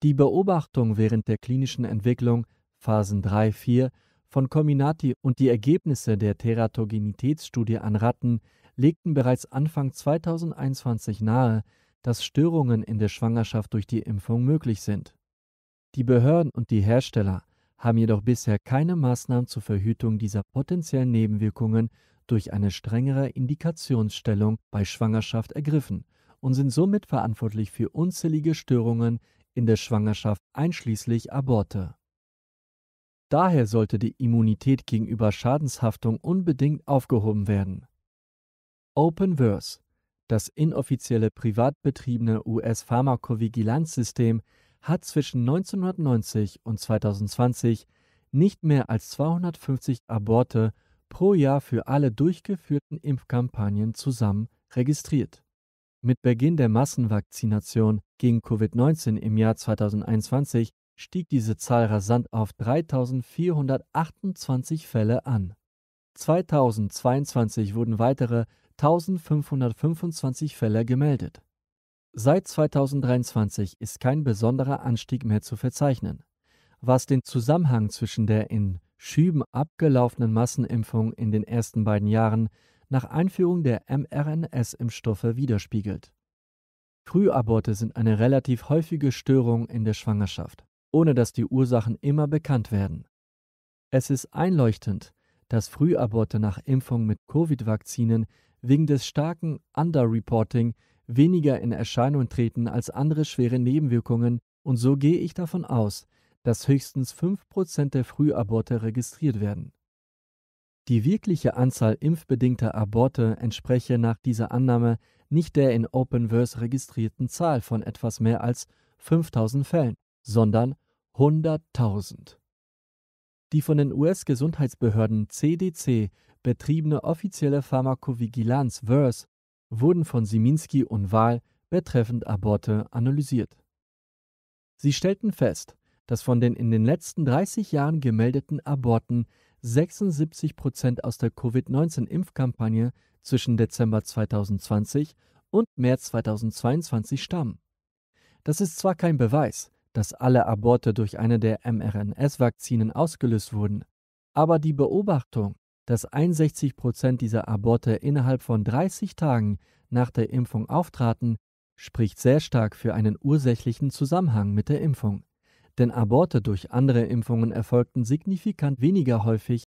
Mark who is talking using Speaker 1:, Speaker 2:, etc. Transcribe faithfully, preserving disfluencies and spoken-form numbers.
Speaker 1: Die Beobachtung während der klinischen Entwicklung Phasen drei vier von Comirnaty und die Ergebnisse der Teratogenitätsstudie an Ratten legten bereits Anfang zweitausendeinundzwanzig nahe, dass Störungen in der Schwangerschaft durch die Impfung möglich sind. Die Behörden und die Hersteller haben jedoch bisher keine Maßnahmen zur Verhütung dieser potenziellen Nebenwirkungen durch eine strengere Indikationsstellung bei Schwangerschaft ergriffen und sind somit verantwortlich für unzählige Störungen in der Schwangerschaft einschließlich Aborte. Daher sollte die Immunität gegenüber Schadenshaftung unbedingt aufgehoben werden. OpenVerse, das inoffizielle privat betriebene U S-Pharmakovigilanzsystem, hat zwischen neunzehnhundertneunzig und zweitausendzwanzig nicht mehr als zweihundertfünfzig Aborte pro Jahr für alle durchgeführten Impfkampagnen zusammen registriert. Mit Beginn der Massenvakzination gegen Covid neunzehn im Jahr zweitausendeinundzwanzig stieg diese Zahl rasant auf dreitausendvierhundertachtundzwanzig Fälle an. zweitausendzweiundzwanzig wurden weitere eintausendfünfhundertfünfundzwanzig Fälle gemeldet. Seit zweitausenddreiundzwanzig ist kein besonderer Anstieg mehr zu verzeichnen, was den Zusammenhang zwischen der in Schüben abgelaufenen Massenimpfung in den ersten beiden Jahren nach Einführung der mRNA-Impfstoffe widerspiegelt. Frühaborte sind eine relativ häufige Störung in der Schwangerschaft, ohne dass die Ursachen immer bekannt werden. Es ist einleuchtend, dass Frühaborte nach Impfung mit Covid-Vakzinen wegen des starken Underreporting weniger in Erscheinung treten als andere schwere Nebenwirkungen, und so gehe ich davon aus, dass höchstens fünf Prozent der Frühaborte registriert werden. Die wirkliche Anzahl impfbedingter Aborte entspreche nach dieser Annahme nicht der in OpenVerse registrierten Zahl von etwas mehr als fünftausend Fällen, sondern hunderttausend. Die von den U S-Gesundheitsbehörden C D C betriebene offizielle Pharmakovigilanz Verse wurden von Szyminski und Wahl betreffend Aborte analysiert. Sie stellten fest, dass von den in den letzten dreißig Jahren gemeldeten Aborten sechsundsiebzig Prozent aus der Covid neunzehn Impfkampagne zwischen Dezember zweitausendzwanzig und März zweitausendzweiundzwanzig stammen. Das ist zwar kein Beweis, dass alle Aborte durch eine der mRNA-Vakzinen ausgelöst wurden, aber die Beobachtung, dass einundsechzig Prozent dieser Aborte innerhalb von dreißig Tagen nach der Impfung auftraten, spricht sehr stark für einen ursächlichen Zusammenhang mit der Impfung. Denn Aborte durch andere Impfungen erfolgten signifikant weniger häufig